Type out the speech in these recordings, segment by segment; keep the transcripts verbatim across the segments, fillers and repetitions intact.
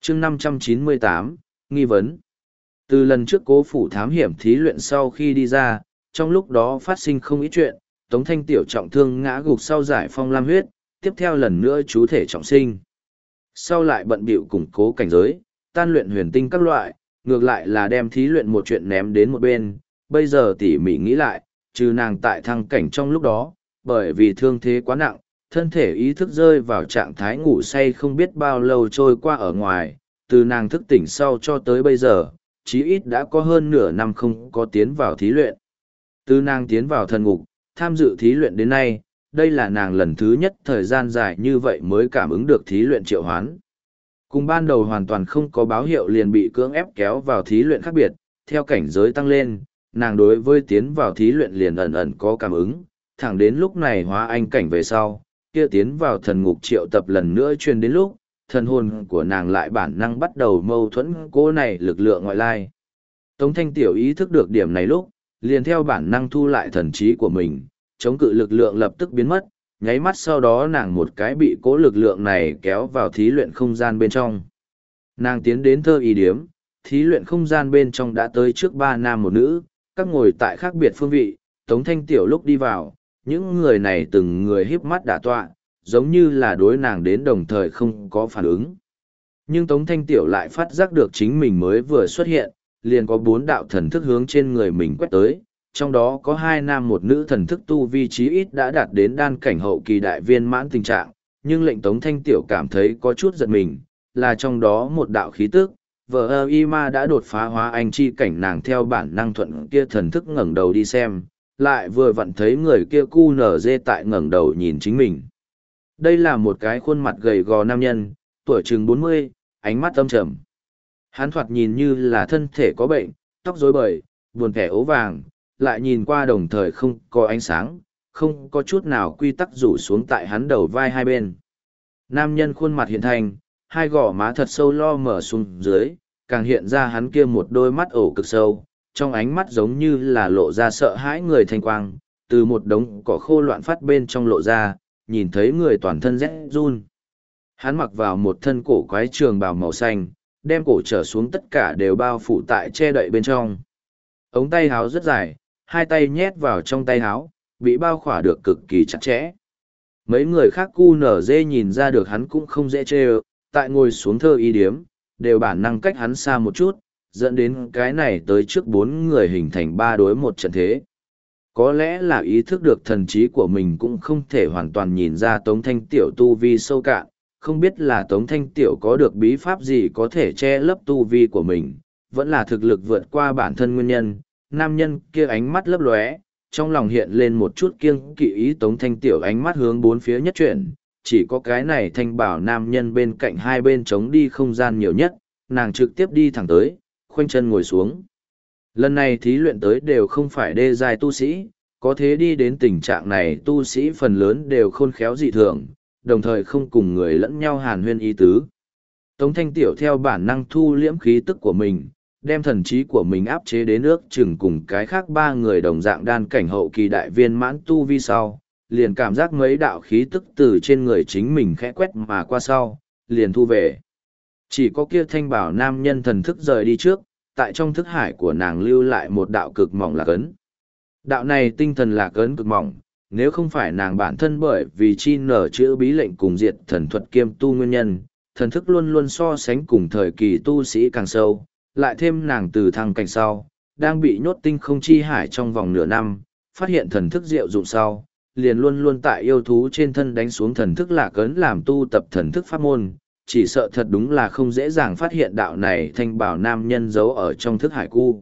chương năm trăm chín mươi tám, nghi vấn. Từ lần trước cố phủ thám hiểm thí luyện sau khi đi ra, trong lúc đó phát sinh không ít chuyện, Tống Thanh Tiểu trọng thương ngã gục sau giải phong lam huyết, tiếp theo lần nữa chú thể trọng sinh. Sau lại bận bịu củng cố cảnh giới, tan luyện huyền tinh các loại, ngược lại là đem thí luyện một chuyện ném đến một bên, bây giờ tỉ mỉ nghĩ lại, trừ nàng tại thăng cảnh trong lúc đó, bởi vì thương thế quá nặng, thân thể ý thức rơi vào trạng thái ngủ say không biết bao lâu trôi qua ở ngoài, từ nàng thức tỉnh sau cho tới bây giờ, chí ít đã có hơn nửa năm không có tiến vào thí luyện. Từ nàng tiến vào thần ngục, tham dự thí luyện đến nay, đây là nàng lần thứ nhất thời gian dài như vậy mới cảm ứng được thí luyện triệu hoán. Cùng ban đầu hoàn toàn không có báo hiệu liền bị cưỡng ép kéo vào thí luyện khác biệt, theo cảnh giới tăng lên, nàng đối với tiến vào thí luyện liền ẩn ẩn có cảm ứng, thẳng đến lúc này hóa anh cảnh về sau, kia tiến vào thần ngục triệu tập lần nữa truyền đến lúc, thần hồn của nàng lại bản năng bắt đầu mâu thuẫn cô này lực lượng ngoại lai. Tống Thanh Tiểu ý thức được điểm này lúc, liền theo bản năng thu lại thần trí của mình, chống cự lực lượng lập tức biến mất, nháy mắt sau đó nàng một cái bị cố lực lượng này kéo vào thí luyện không gian bên trong. Nàng tiến đến thơ ý điếm, thí luyện không gian bên trong đã tới trước ba nam một nữ, các ngồi tại khác biệt phương vị, Tống Thanh Tiểu lúc đi vào, những người này từng người híp mắt đả tọa, giống như là đối nàng đến đồng thời không có phản ứng. Nhưng Tống Thanh Tiểu lại phát giác được chính mình mới vừa xuất hiện, liền có bốn đạo thần thức hướng trên người mình quét tới, trong đó có hai nam một nữ thần thức tu vi trí ít đã đạt đến đan cảnh hậu kỳ đại viên mãn tình trạng, nhưng lệnh Tống Thanh Tiểu cảm thấy có chút giật mình, là trong đó một đạo khí tức, vợ ơ y ma đã đột phá hóa anh chi cảnh, nàng theo bản năng thuận kia thần thức ngẩng đầu đi xem, lại vừa vặn thấy người kia cu nở dê tại ngẩng đầu nhìn chính mình. Đây là một cái khuôn mặt gầy gò nam nhân, tuổi chừng bốn mươi, ánh mắt âm trầm. Hắn thoạt nhìn như là thân thể có bệnh, tóc rối bời, buồn vẻ ố vàng, lại nhìn qua đồng thời không có ánh sáng, không có chút nào quy tắc rủ xuống tại hắn đầu vai hai bên. Nam nhân khuôn mặt hiện thành, hai gò má thật sâu lo mở xuống dưới, càng hiện ra hắn kia một đôi mắt ổ cực sâu, trong ánh mắt giống như là lộ ra sợ hãi người thanh quang, từ một đống cỏ khô loạn phát bên trong lộ ra, nhìn thấy người toàn thân rét run. Hắn mặc vào một thân cổ quái trường bào màu xanh, đem cổ trở xuống tất cả đều bao phủ tại che đậy bên trong. Ống tay háo rất dài, hai tay nhét vào trong tay háo, bị bao khỏa được cực kỳ chặt chẽ. Mấy người khác cu nở dê nhìn ra được hắn cũng không dễ chê ơ, tại ngồi xuống thơ y điếm, đều bản năng cách hắn xa một chút, dẫn đến cái này tới trước bốn người hình thành ba đối một trận thế. Có lẽ là ý thức được thần trí của mình cũng không thể hoàn toàn nhìn ra Tống Thanh Tiểu tu vi sâu cạn, không biết là Tống Thanh Tiểu có được bí pháp gì có thể che lấp tu vi của mình, vẫn là thực lực vượt qua bản thân nguyên nhân. Nam nhân kia ánh mắt lấp lóe, trong lòng hiện lên một chút kiêng kỵ ý. Tống Thanh Tiểu ánh mắt hướng bốn phía nhất chuyển, chỉ có cái này thanh bảo nam nhân bên cạnh hai bên trống đi không gian nhiều nhất, nàng trực tiếp đi thẳng tới, khoanh chân ngồi xuống. Lần này thí luyện tới đều không phải đê giai tu sĩ, có thế đi đến tình trạng này tu sĩ phần lớn đều khôn khéo dị thường, đồng thời không cùng người lẫn nhau hàn huyên ý tứ. Tống Thanh Tiểu theo bản năng thu liễm khí tức của mình, đem thần trí của mình áp chế đến ước chừng cùng cái khác ba người đồng dạng đan cảnh hậu kỳ đại viên mãn tu vi sau, liền cảm giác mấy đạo khí tức từ trên người chính mình khẽ quét mà qua sau, liền thu về. Chỉ có kia thanh bảo nam nhân thần thức rời đi trước, tại trong thức hải của nàng lưu lại một đạo cực mỏng lạc ấn. Đạo này tinh thần lạc ấn cực mỏng, nếu không phải nàng bản thân bởi vì chi nở chữ bí lệnh cùng diệt thần thuật kiêm tu nguyên nhân, thần thức luôn luôn so sánh cùng thời kỳ tu sĩ càng sâu, lại thêm nàng từ thăng cảnh sau, đang bị nhốt tinh không chi hải trong vòng nửa năm, phát hiện thần thức diệu dụng sau, liền luôn luôn tại yêu thú trên thân đánh xuống thần thức lạc ấn làm tu tập thần thức pháp môn, chỉ sợ thật đúng là không dễ dàng phát hiện đạo này thanh bảo nam nhân giấu ở trong thức hải cu.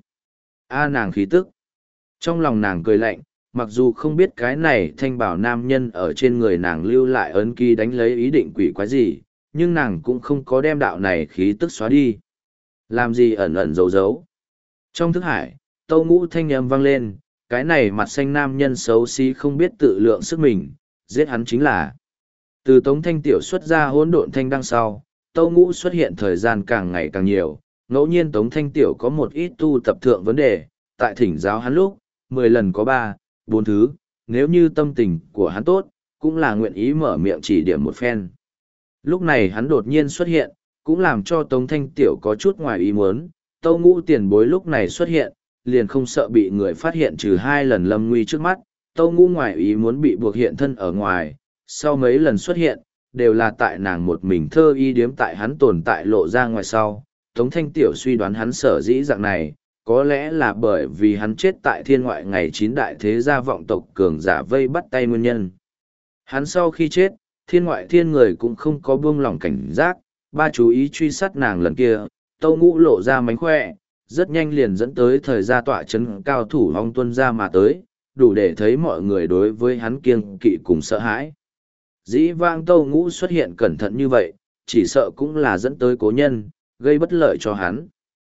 A nàng khí tức. Trong lòng nàng cười lạnh, mặc dù không biết cái này thanh bảo nam nhân ở trên người nàng lưu lại ấn ký đánh lấy ý định quỷ quái gì, nhưng nàng cũng không có đem đạo này khí tức xóa đi. Làm gì ẩn ẩn giấu giấu. Trong thức hải, tâu ngũ thanh âm vang lên, cái này mặt xanh nam nhân xấu xí không biết tự lượng sức mình, giết hắn chính là. Từ Tống Thanh Tiểu xuất ra hỗn độn thanh đăng sau, tâu ngũ xuất hiện thời gian càng ngày càng nhiều, ngẫu nhiên Tống Thanh Tiểu có một ít tu tập thượng vấn đề, tại thỉnh giáo hắn lúc, mười lần có ba, bốn thứ, nếu như tâm tình của hắn tốt, cũng là nguyện ý mở miệng chỉ điểm một phen. Lúc này hắn đột nhiên xuất hiện, cũng làm cho Tống Thanh Tiểu có chút ngoài ý muốn, Tâu Ngũ tiền bối lúc này xuất hiện, liền không sợ bị người phát hiện trừ hai lần lâm nguy trước mắt, Tâu Ngũ ngoài ý muốn bị buộc hiện thân ở ngoài, sau mấy lần xuất hiện, đều là tại nàng một mình thơ y điếm tại hắn tồn tại lộ ra ngoài sau. Tống Thanh Tiểu suy đoán hắn sở dĩ dạng này, có lẽ là bởi vì hắn chết tại thiên ngoại ngày chín đại thế gia vọng tộc cường giả vây bắt tay nguyên nhân. Hắn sau khi chết, thiên ngoại thiên người cũng không có buông lỏng cảnh giác, ba chú ý truy sát nàng lần kia, Tâu Ngũ lộ ra mánh khỏe, rất nhanh liền dẫn tới thời gia tọa chấn cao thủ hong tuân ra mà tới, đủ để thấy mọi người đối với hắn kiêng kỵ cùng sợ hãi. Dĩ vãng Tâu Ngũ xuất hiện cẩn thận như vậy, chỉ sợ cũng là dẫn tới cố nhân, gây bất lợi cho hắn.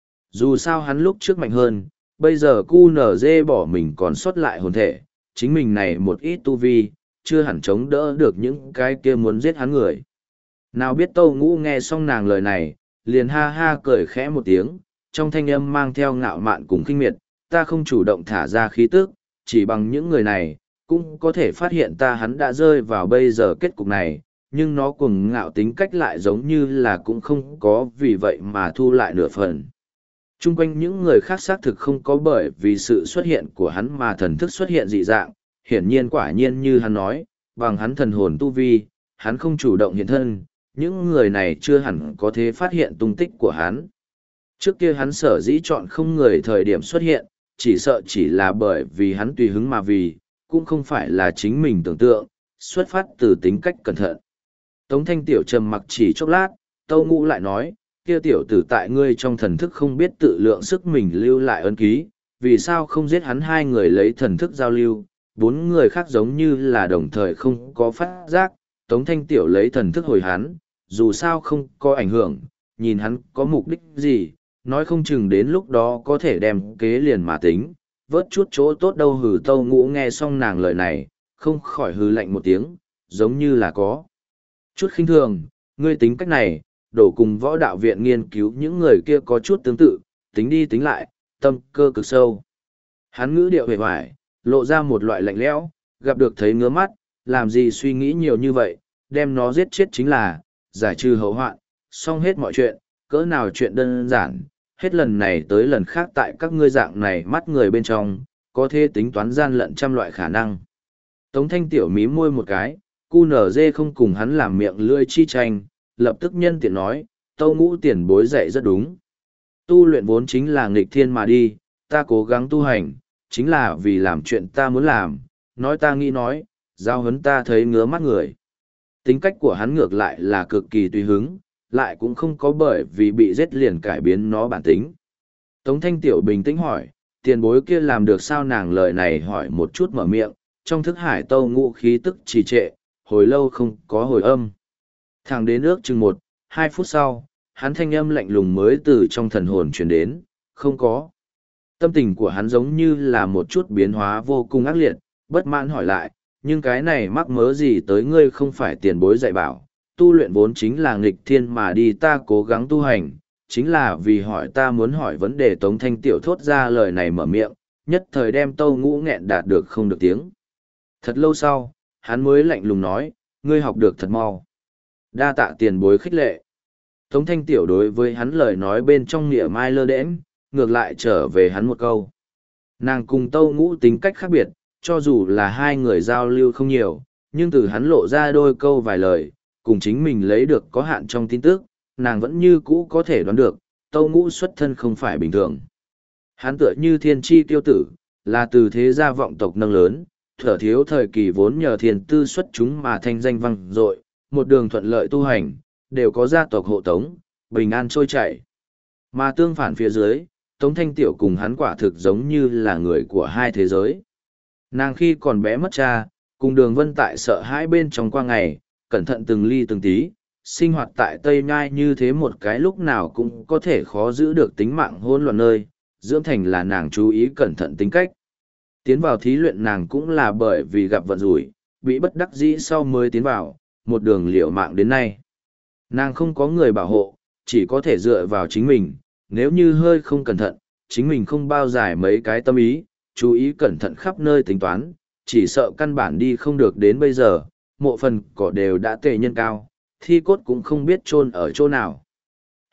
Dù sao hắn lúc trước mạnh hơn, bây giờ cu nở dê bỏ mình còn sót lại hồn thể, chính mình này một ít tu vi, chưa hẳn chống đỡ được những cái kia muốn giết hắn người. Nào biết Tâu Ngũ nghe xong nàng lời này, liền ha ha cười khẽ một tiếng, trong thanh âm mang theo ngạo mạn cùng khinh miệt, ta không chủ động thả ra khí tức, chỉ bằng những người này, cũng có thể phát hiện ta hắn đã rơi vào bây giờ kết cục này, nhưng nó cùng ngạo tính cách lại giống như là cũng không có vì vậy mà thu lại nửa phần. Trung quanh những người khác xác thực không có bởi vì sự xuất hiện của hắn mà thần thức xuất hiện dị dạng, hiển nhiên quả nhiên như hắn nói, bằng hắn thần hồn tu vi, hắn không chủ động hiện thân, những người này chưa hẳn có thể phát hiện tung tích của hắn. Trước kia hắn sở dĩ chọn không người thời điểm xuất hiện, chỉ sợ chỉ là bởi vì hắn tùy hứng mà vì, cũng không phải là chính mình tưởng tượng, xuất phát từ tính cách cẩn thận. Tống Thanh Tiểu trầm mặc chỉ chốc lát, Tâu Ngũ lại nói, kia tiểu tử tại ngươi trong thần thức không biết tự lượng sức mình lưu lại ấn ký, vì sao không giết hắn hai người lấy thần thức giao lưu, bốn người khác giống như là đồng thời không có phát giác, Tống Thanh Tiểu lấy thần thức hồi hắn, dù sao không có ảnh hưởng, nhìn hắn có mục đích gì, nói không chừng đến lúc đó có thể đem kế liền mà tính, vớt chút chỗ tốt đâu. Hừ. Tâu Ngũ nghe xong nàng lời này, không khỏi hừ lạnh một tiếng, giống như là có chút khinh thường, ngươi tính cách này, đổ cùng võ đạo viện nghiên cứu những người kia có chút tương tự, tính đi tính lại, tâm cơ cực sâu. Hắn ngữ điệu hề hoài, lộ ra một loại lạnh lẽo, gặp được thấy ngứa mắt, làm gì suy nghĩ nhiều như vậy, đem nó giết chết chính là, giải trừ hậu hoạn, xong hết mọi chuyện, cỡ nào chuyện đơn giản, hết lần này tới lần khác tại các ngươi dạng này mắt người bên trong, có thể tính toán gian lận trăm loại khả năng. Tống Thanh Tiểu mí môi một cái, cu nở dê không cùng hắn làm miệng lưỡi chi tranh, lập tức nhân tiện nói, Tâu Ngũ tiền bối dạy rất đúng. Tu luyện vốn chính là nghịch thiên mà đi, ta cố gắng tu hành, chính là vì làm chuyện ta muốn làm, nói ta nghĩ nói, giao hấn ta thấy ngứa mắt người. Tính cách của hắn ngược lại là cực kỳ tùy hứng, lại cũng không có bởi vì bị giết liền cải biến nó bản tính. Tống Thanh Tiểu bình tĩnh hỏi, tiền bối kia làm được sao? Nàng lời này hỏi một chút mở miệng, trong thức hải Tâu Ngũ khí tức trì trệ, hồi lâu không có hồi âm. Thẳng đến ước chừng một, hai phút sau, hắn thanh âm lạnh lùng mới từ trong thần hồn truyền đến, không có. Tâm tình của hắn giống như là một chút biến hóa vô cùng ác liệt, bất mãn hỏi lại, nhưng cái này mắc mớ gì tới ngươi? Không phải tiền bối dạy bảo, tu luyện vốn chính là nghịch thiên mà đi, ta cố gắng tu hành, chính là vì hỏi ta muốn hỏi vấn đề. Tống Thanh Tiểu thốt ra lời này mở miệng, nhất thời đem Tâu Ngũ nghẹn đạt được không được tiếng. Thật lâu sau, hắn mới lạnh lùng nói, ngươi học được thật mau. Đa tạ tiền bối khích lệ. Tống Thanh Tiểu đối với hắn lời nói bên trong nghĩa mai lơ đễnh, ngược lại trở về hắn một câu. Nàng cùng Tâu Ngũ tính cách khác biệt, cho dù là hai người giao lưu không nhiều, nhưng từ hắn lộ ra đôi câu vài lời, cùng chính mình lấy được có hạn trong tin tức, nàng vẫn như cũ có thể đoán được, Tâu Ngũ xuất thân không phải bình thường. Hắn tựa như thiên tri tiêu tử, là từ thế gia vọng tộc nâng lớn, thở thiếu thời kỳ vốn nhờ thiền tư xuất chúng mà thanh danh vang dội, một đường thuận lợi tu hành, đều có gia tộc hộ tống, bình an trôi chảy. Mà tương phản phía dưới, Tống Thanh Tiểu cùng hắn quả thực giống như là người của hai thế giới. Nàng khi còn bé mất cha, cùng Đường Vân tại sợ hãi bên trong qua ngày, cẩn thận từng ly từng tí, sinh hoạt tại Tây Nhai như thế một cái lúc nào cũng có thể khó giữ được tính mạng hỗn loạn nơi, dưỡng thành là nàng chú ý cẩn thận tính cách. Tiến vào thí luyện nàng cũng là bởi vì gặp vận rủi, bị bất đắc dĩ sau mới tiến vào, một đường liều mạng đến nay. Nàng không có người bảo hộ, chỉ có thể dựa vào chính mình, nếu như hơi không cẩn thận, chính mình không bao giải mấy cái tâm ý, chú ý cẩn thận khắp nơi tính toán, chỉ sợ căn bản đi không được đến bây giờ, mộ phần cỏ đều đã tề nhân cao, thi cốt cũng không biết chôn ở chỗ nào.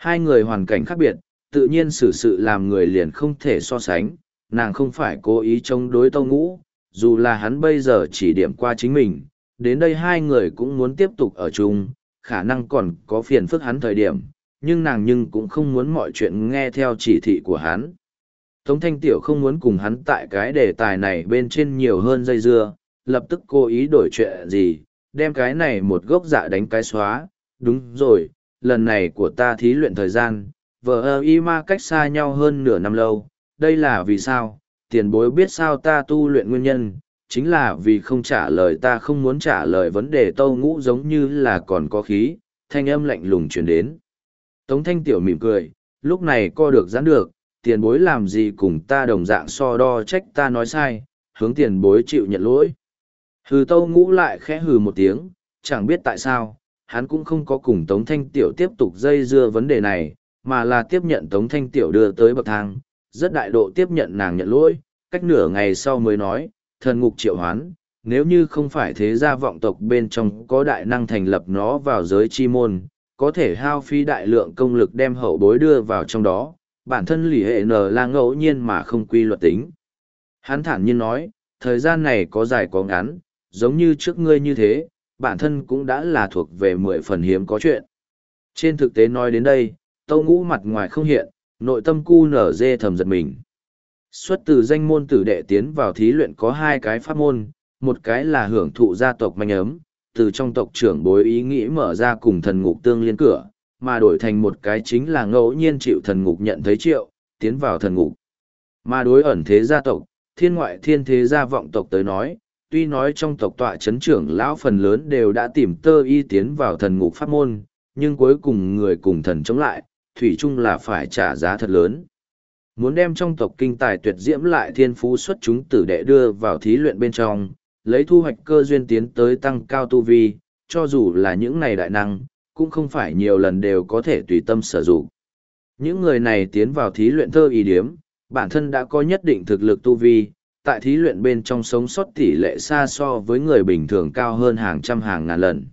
Hai người hoàn cảnh khác biệt, tự nhiên xử sự làm người liền không thể so sánh, nàng không phải cố ý chống đối Tâu Ngũ, dù là hắn bây giờ chỉ điểm qua chính mình, đến đây hai người cũng muốn tiếp tục ở chung, khả năng còn có phiền phức hắn thời điểm, nhưng nàng nhưng cũng không muốn mọi chuyện nghe theo chỉ thị của hắn. Tống Thanh Tiểu không muốn cùng hắn tại cái đề tài này bên trên nhiều hơn dây dưa, lập tức cố ý đổi chuyện gì, đem cái này một gốc dạ đánh cái xóa, đúng rồi, lần này của ta thí luyện thời gian, vợ ơ y ma cách xa nhau hơn nửa năm lâu, đây là vì sao, tiền bối biết sao ta tu luyện nguyên nhân, chính là vì không trả lời ta không muốn trả lời vấn đề Tâu Ngũ giống như là còn có khí, thanh âm lạnh lùng truyền đến. Tống Thanh Tiểu mỉm cười, lúc này co được giãn được, tiền bối làm gì cùng ta đồng dạng so đo trách ta nói sai, hướng tiền bối chịu nhận lỗi. Hừ Tâu Ngũ lại khẽ hừ một tiếng, chẳng biết tại sao, hắn cũng không có cùng Tống Thanh Tiểu tiếp tục dây dưa vấn đề này, mà là tiếp nhận Tống Thanh Tiểu đưa tới bậc thang, rất đại độ tiếp nhận nàng nhận lỗi, cách nửa ngày sau mới nói, thần ngục triệu hoán, nếu như không phải thế gia vọng tộc bên trong có đại năng thành lập nó vào giới chi môn, có thể hao phí đại lượng công lực đem hậu bối đưa vào trong đó, bản thân lì hệ nờ là ngẫu nhiên mà không quy luật tính. Hắn thản nhiên nói, thời gian này có dài có ngắn, giống như trước ngươi như thế, bản thân cũng đã là thuộc về mười phần hiếm có chuyện. Trên thực tế nói đến đây, Tâu Ngũ mặt ngoài không hiện, nội tâm cu nở dê thầm giật mình. Xuất từ danh môn tử đệ tiến vào thí luyện có hai cái pháp môn, một cái là hưởng thụ gia tộc manh ấm, từ trong tộc trưởng bối ý nghĩ mở ra cùng thần ngục tương liên cửa, mà đổi thành một cái chính là ngẫu nhiên chịu thần ngục nhận thấy triệu, tiến vào thần ngục. Mà đối ẩn thế gia tộc, thiên ngoại thiên thế gia vọng tộc tới nói, tuy nói trong tộc tọa chấn trưởng lão phần lớn đều đã tìm tơ y tiến vào thần ngục pháp môn, nhưng cuối cùng người cùng thần chống lại, thủy chung là phải trả giá thật lớn. Muốn đem trong tộc kinh tài tuyệt diễm lại thiên phú xuất chúng tử đệ đưa vào thí luyện bên trong, lấy thu hoạch cơ duyên tiến tới tăng cao tu vi, cho dù là những này đại năng, cũng không phải nhiều lần đều có thể tùy tâm sử dụng. Những người này tiến vào thí luyện thơ y điếm, bản thân đã có nhất định thực lực tu vi, tại thí luyện bên trong sống sót tỷ lệ xa so với người bình thường cao hơn hàng trăm hàng ngàn lần.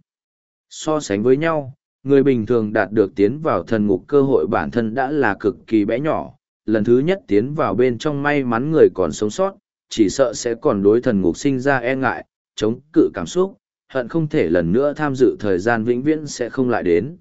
So sánh với nhau, người bình thường đạt được tiến vào thần ngục cơ hội bản thân đã là cực kỳ bé nhỏ, lần thứ nhất tiến vào bên trong may mắn người còn sống sót, chỉ sợ sẽ còn đối thần ngục sinh ra e ngại, chống cự cảm xúc, hận không thể lần nữa tham dự thời gian vĩnh viễn sẽ không lại đến.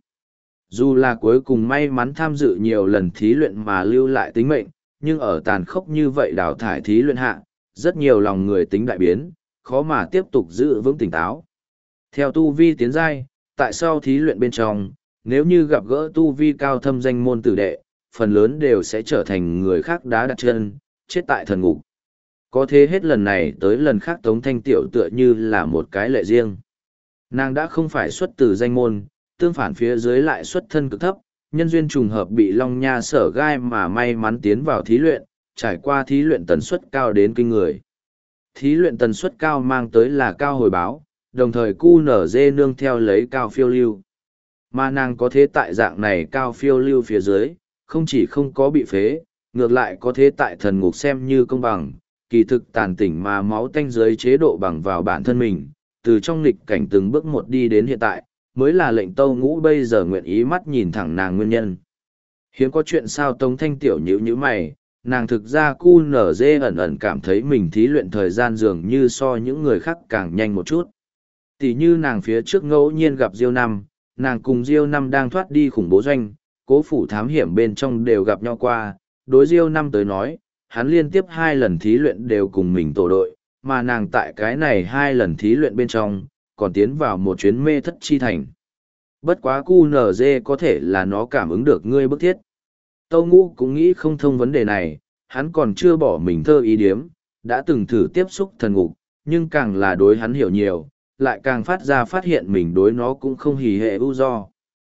Dù là cuối cùng may mắn tham dự nhiều lần thí luyện mà lưu lại tính mệnh, nhưng ở tàn khốc như vậy đào thải thí luyện hạ, rất nhiều lòng người tính đại biến, khó mà tiếp tục giữ vững tỉnh táo. Theo tu vi tiến giai, tại sao thí luyện bên trong, nếu như gặp gỡ tu vi cao thâm danh môn tử đệ, phần lớn đều sẽ trở thành người khác đá đặt chân, chết tại thần ngục. Có thế hết lần này tới lần khác Tống Thanh Tiểu tựa như là một cái lệ riêng. Nàng đã không phải xuất từ danh môn, tương phản phía dưới lại xuất thân cực thấp, nhân duyên trùng hợp bị Long Nha sở gai mà may mắn tiến vào thí luyện, trải qua thí luyện tần suất cao đến kinh người. Thí luyện tần suất cao mang tới là cao hồi báo, đồng thời cu nở dê nương theo lấy cao phiêu lưu. Mà nàng có thế tại dạng này cao phiêu lưu phía dưới, không chỉ không có bị phế, ngược lại có thế tại thần ngục xem như công bằng, kỳ thực tàn tỉnh mà máu tanh dưới chế độ bằng vào bản thân mình, từ trong nghịch cảnh từng bước một đi đến hiện tại, mới là lệnh Tâu Ngũ bây giờ nguyện ý mắt nhìn thẳng nàng nguyên nhân. Hiếm có chuyện sao Tống Thanh Tiểu nhíu nhíu mày, nàng thực ra cu nở dê ẩn ẩn cảm thấy mình thí luyện thời gian dường như so những người khác càng nhanh một chút. Tỷ như nàng phía trước ngẫu nhiên gặp Diêu Năm, nàng cùng Diêu Năm đang thoát đi khủng bố doanh, cố phủ thám hiểm bên trong đều gặp nhau qua, đối Diêu Năm tới nói, hắn liên tiếp hai lần thí luyện đều cùng mình tổ đội, mà nàng tại cái này hai lần thí luyện bên trong, còn tiến vào một chuyến mê thất chi thành. Bất quá cu nở dê có thể là nó cảm ứng được ngươi bức thiết. Tâu Ngũ cũng nghĩ không thông vấn đề này, hắn còn chưa bỏ mình thơ ý điếm, đã từng thử tiếp xúc thần ngục, nhưng càng là đối hắn hiểu nhiều, lại càng phát ra phát hiện mình đối nó cũng không hỉ hệ ưu do.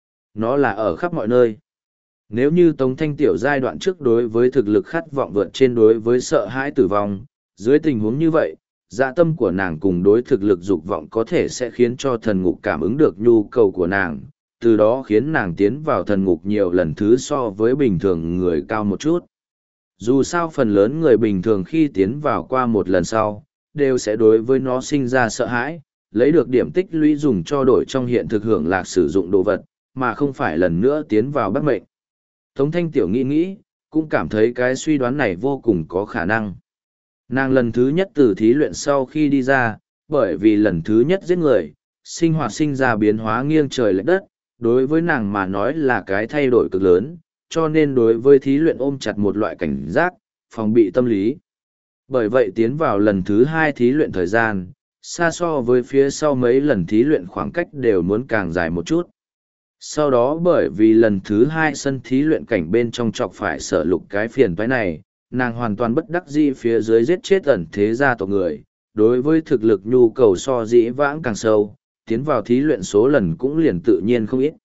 Nó là ở khắp mọi nơi. Nếu như Tống Thanh Tiểu giai đoạn trước đối với thực lực khát vọng vượt trên đối với sợ hãi tử vong, dưới tình huống như vậy, dạ tâm của nàng cùng đối thực lực dục vọng có thể sẽ khiến cho thần ngục cảm ứng được nhu cầu của nàng, từ đó khiến nàng tiến vào thần ngục nhiều lần thứ so với bình thường người cao một chút. Dù sao phần lớn người bình thường khi tiến vào qua một lần sau, đều sẽ đối với nó sinh ra sợ hãi, lấy được điểm tích lũy dùng cho đổi trong hiện thực hưởng lạc sử dụng đồ vật, mà không phải lần nữa tiến vào bắt mệnh. Tống Thanh Tiểu nghĩ nghĩ, cũng cảm thấy cái suy đoán này vô cùng có khả năng. Nàng lần thứ nhất từ thí luyện sau khi đi ra, bởi vì lần thứ nhất giết người, sinh hoạt sinh ra biến hóa nghiêng trời lệch đất, đối với nàng mà nói là cái thay đổi cực lớn, cho nên đối với thí luyện ôm chặt một loại cảnh giác, phòng bị tâm lý. Bởi vậy tiến vào lần thứ hai thí luyện thời gian, xa so với phía sau mấy lần thí luyện khoảng cách đều muốn càng dài một chút. Sau đó bởi vì lần thứ hai sân thí luyện cảnh bên trong chọc phải sở lục cái phiền toái này, nàng hoàn toàn bất đắc dĩ phía dưới giết chết ẩn thế gia tộc người, đối với thực lực nhu cầu so dĩ vãng càng sâu, tiến vào thí luyện số lần cũng liền tự nhiên không ít.